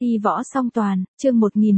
Y võ song toàn, chương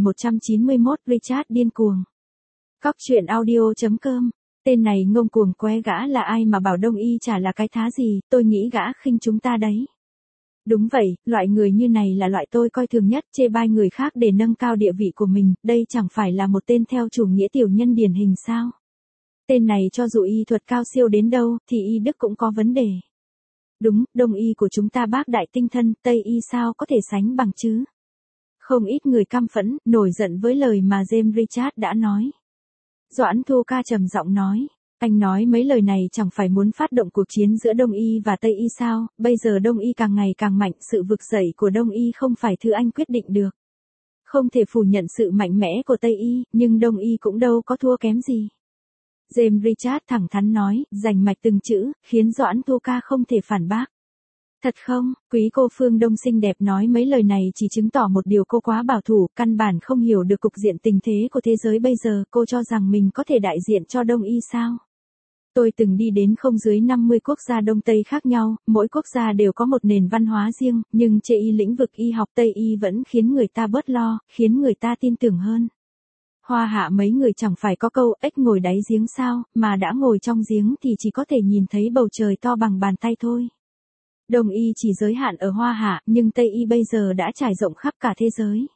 1191 Richard điên cuồng. Cóc truyện audio.com. Tên này ngông cuồng qué, gã là ai mà bảo Đông Y chả là cái thá gì, tôi nghĩ gã khinh chúng ta đấy. Đúng vậy, loại người như này là loại tôi coi thường nhất, chê bai người khác để nâng cao địa vị của mình, đây chẳng phải là một tên theo chủ nghĩa tiểu nhân điển hình sao? Tên này cho dù y thuật cao siêu đến đâu, thì y đức cũng có vấn đề. Đúng, Đông Y của chúng ta bác đại tinh thân, Tây Y sao có thể sánh bằng chứ? Không ít người căm phẫn, nổi giận với lời mà James Richard đã nói. Doãn Thu Ca trầm giọng nói, anh nói mấy lời này chẳng phải muốn phát động cuộc chiến giữa Đông Y và Tây Y sao? Bây giờ Đông Y càng ngày càng mạnh, sự vực dậy của Đông Y không phải thứ anh quyết định được. Không thể phủ nhận sự mạnh mẽ của Tây Y, nhưng Đông Y cũng đâu có thua kém gì. James Richard thẳng thắn nói, rành mạch từng chữ, khiến Doãn Thu Ca không thể phản bác. Thật không, quý cô Phương Đông xinh đẹp nói mấy lời này chỉ chứng tỏ một điều, cô quá bảo thủ, căn bản không hiểu được cục diện tình thế của thế giới bây giờ, cô cho rằng mình có thể đại diện cho Đông Y sao? Tôi từng đi đến không dưới 50 quốc gia Đông Tây khác nhau, mỗi quốc gia đều có một nền văn hóa riêng, nhưng trên lĩnh vực y học Tây Y vẫn khiến người ta bớt lo, khiến người ta tin tưởng hơn. Hoa Hạ mấy người chẳng phải có câu ếch ngồi đáy giếng sao, mà đã ngồi trong giếng thì chỉ có thể nhìn thấy bầu trời to bằng bàn tay thôi. Đông Y chỉ giới hạn ở Hoa Hạ, nhưng Tây Y bây giờ đã trải rộng khắp cả thế giới.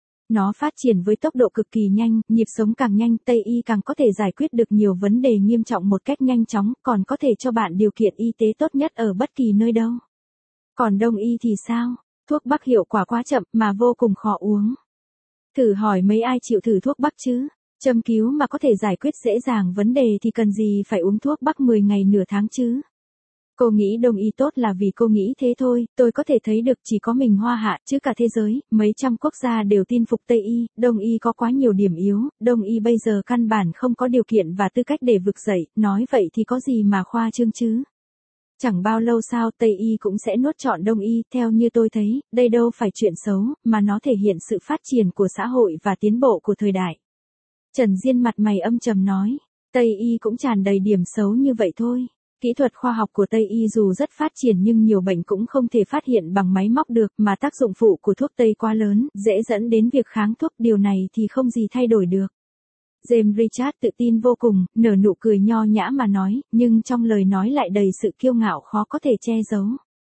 Nó phát triển với tốc độ cực kỳ nhanh, nhịp sống càng nhanh, Tây Y càng có thể giải quyết được nhiều vấn đề nghiêm trọng một cách nhanh chóng, còn có thể cho bạn điều kiện y tế tốt nhất ở bất kỳ nơi đâu. Còn Đông Y thì sao? Thuốc Bắc hiệu quả quá chậm mà vô cùng khó uống. Thử hỏi mấy ai chịu thử thuốc Bắc chứ? Châm cứu mà có thể giải quyết dễ dàng vấn đề thì cần gì phải uống thuốc Bắc 10 ngày nửa tháng chứ? Cô nghĩ Đông Y tốt là vì cô nghĩ thế thôi, tôi có thể thấy được chỉ có mình Hoa Hạ chứ cả thế giới, mấy trăm quốc gia đều tin phục Tây Y, Đông Y có quá nhiều điểm yếu, Đông Y bây giờ căn bản không có điều kiện và tư cách để vực dậy, nói vậy thì có gì mà khoa trương chứ? Chẳng bao lâu sau Tây Y cũng sẽ nuốt trọn Đông Y, theo như tôi thấy, đây đâu phải chuyện xấu, mà nó thể hiện sự phát triển của xã hội và tiến bộ của thời đại. Trần Diên mặt mày âm trầm nói, Tây Y cũng tràn đầy điểm xấu như vậy thôi. Kỹ thuật khoa học của Tây Y dù rất phát triển nhưng nhiều bệnh cũng không thể phát hiện bằng máy móc được, mà tác dụng phụ của thuốc Tây quá lớn, dễ dẫn đến việc kháng thuốc, điều này thì không gì thay đổi được. James Richard tự tin vô cùng, nở nụ cười nho nhã mà nói, nhưng trong lời nói lại đầy sự kiêu ngạo khó có thể che giấu.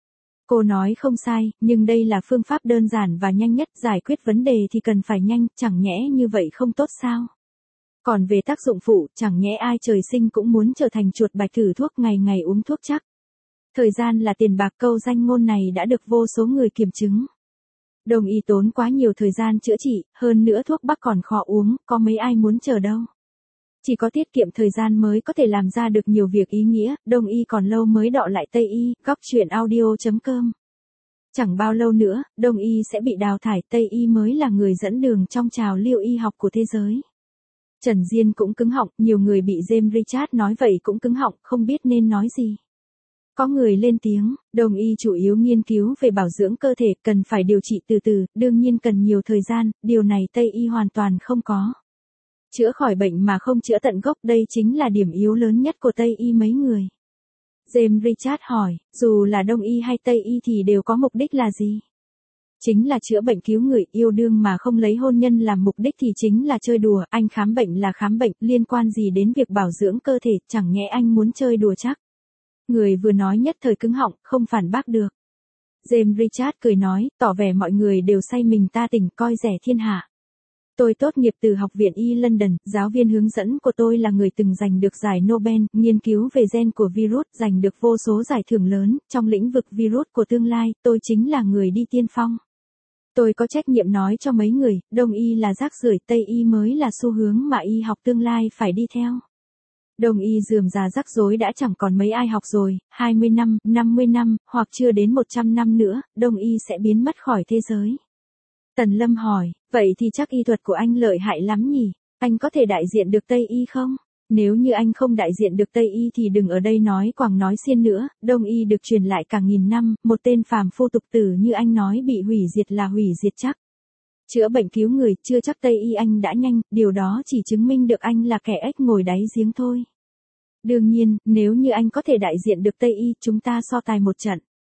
Cô nói không sai, nhưng đây là phương pháp đơn giản và nhanh nhất, giải quyết vấn đề thì cần phải nhanh, chẳng nhẽ như vậy không tốt sao? Còn về tác dụng phụ, chẳng nhẽ ai trời sinh cũng muốn trở thành chuột bạch thử thuốc ngày ngày uống thuốc chắc. Thời gian là tiền bạc, câu danh ngôn này đã được vô số người kiểm chứng. Đông Y tốn quá nhiều thời gian chữa trị, hơn nữa thuốc Bắc còn khó uống, có mấy ai muốn chờ đâu. Chỉ có tiết kiệm thời gian mới có thể làm ra được nhiều việc ý nghĩa, Đông Y còn lâu mới đọ lại Tây Y, Cóc truyện audio.com. Chẳng bao lâu nữa, Đông Y sẽ bị đào thải, Tây Y mới là người dẫn đường trong trào lưu y học của thế giới. Trần Diên cũng cứng họng, nhiều người bị James Richard nói vậy cũng cứng họng, không biết nên nói gì. Có người lên tiếng, Đông Y chủ yếu nghiên cứu về bảo dưỡng cơ thể, cần phải điều trị từ từ, đương nhiên cần nhiều thời gian, điều này Tây Y hoàn toàn không có. Chữa khỏi bệnh mà không chữa tận gốc, đây chính là điểm yếu lớn nhất của Tây Y mấy người. James Richard hỏi, dù là Đông Y hay Tây Y thì đều có mục đích là gì? Chính là chữa bệnh cứu người, yêu đương mà không lấy hôn nhân làm mục đích thì chính là chơi đùa, anh khám bệnh là khám bệnh, liên quan gì đến việc bảo dưỡng cơ thể, chẳng nhẽ anh muốn chơi đùa chắc. Người vừa nói nhất thời cứng họng, không phản bác được. James Richard cười nói, tỏ vẻ mọi người đều say mình ta tỉnh, coi rẻ thiên hạ. Tôi tốt nghiệp từ Học viện Y London, giáo viên hướng dẫn của tôi là người từng giành được giải Nobel, nghiên cứu về gen của virus, giành được vô số giải thưởng lớn, trong lĩnh vực virus của tương lai, tôi chính là người đi tiên phong. Tôi có trách nhiệm nói cho mấy người, Đông Y là rác rưởi, Tây Y mới là xu hướng mà y học tương lai phải đi theo. Đông Y rườm rà rắc rối đã chẳng còn mấy ai học rồi, 20 năm, 50 năm, hoặc chưa đến 100 năm nữa, Đông Y sẽ biến mất khỏi thế giới. Tần Lâm hỏi, vậy thì chắc y thuật của anh lợi hại lắm nhỉ? Anh có thể đại diện được Tây Y không? Nếu như anh không đại diện được Tây Y thì đừng ở đây nói quàng nói xiên nữa, Đông Y được truyền lại cả nghìn năm, một tên phàm phu tục tử như anh nói bị hủy diệt là hủy diệt chắc. Chữa bệnh cứu người, chưa chắc Tây Y anh đã nhanh, điều đó chỉ chứng minh được anh là kẻ ếch ngồi đáy giếng thôi. Đương nhiên, nếu như anh có thể đại diện được Tây Y, chúng ta so tài một trận.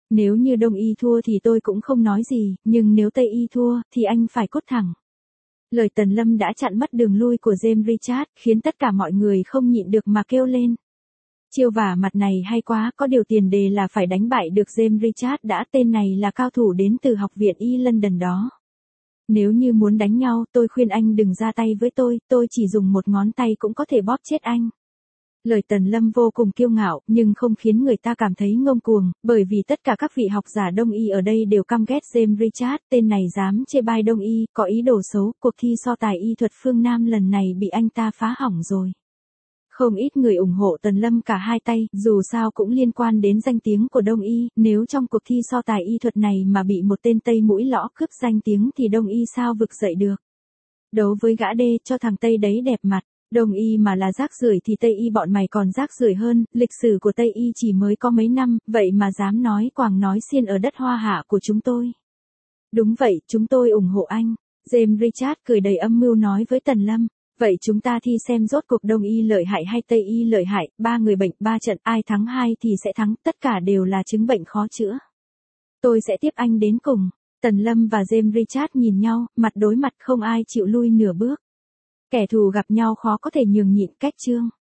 Nếu như Đông Y thua thì tôi cũng không nói gì, nhưng nếu Tây Y thua, thì anh phải cốt thẳng. Lời Tần Lâm đã chặn mất đường lui của James Richard, khiến tất cả mọi người không nhịn được mà kêu lên. Chiêu vả mặt này hay quá, có điều tiền đề là phải đánh bại được James Richard đã, tên này là cao thủ đến từ học viện Y London đó. Nếu như muốn đánh nhau, tôi khuyên anh đừng ra tay với tôi chỉ dùng một ngón tay cũng có thể bóp chết anh. Lời Tần Lâm vô cùng kiêu ngạo, nhưng không khiến người ta cảm thấy ngông cuồng, bởi vì tất cả các vị học giả Đông Y ở đây đều căm ghét James Richard, tên này dám chê bai Đông Y, có ý đồ xấu, cuộc thi so tài y thuật phương Nam lần này bị anh ta phá hỏng rồi. Không ít người ủng hộ Tần Lâm cả hai tay, dù sao cũng liên quan đến danh tiếng của Đông Y, nếu trong cuộc thi so tài y thuật này mà bị một tên Tây mũi lõ cướp danh tiếng thì Đông Y sao vực dậy được. Đấu với gã đê, cho thằng Tây đấy đẹp mặt. Đông Y mà là rác rưởi thì Tây Y bọn mày còn rác rưởi hơn, lịch sử của Tây Y chỉ mới có mấy năm, vậy mà dám nói quàng nói xiên ở đất hoa hạ của chúng tôi. Đúng vậy, chúng tôi ủng hộ anh. James Richard cười đầy âm mưu nói với Tần Lâm. Vậy chúng ta thi xem rốt cuộc Đông Y lợi hại hay Tây Y lợi hại, 3 người bệnh 3 trận, ai thắng 2 thì sẽ thắng, tất cả đều là chứng bệnh khó chữa. Tôi sẽ tiếp anh đến cùng. Tần Lâm và James Richard nhìn nhau, mặt đối mặt không ai chịu lui nửa bước. Kẻ thù gặp nhau khó có thể nhường nhịn, cách chương.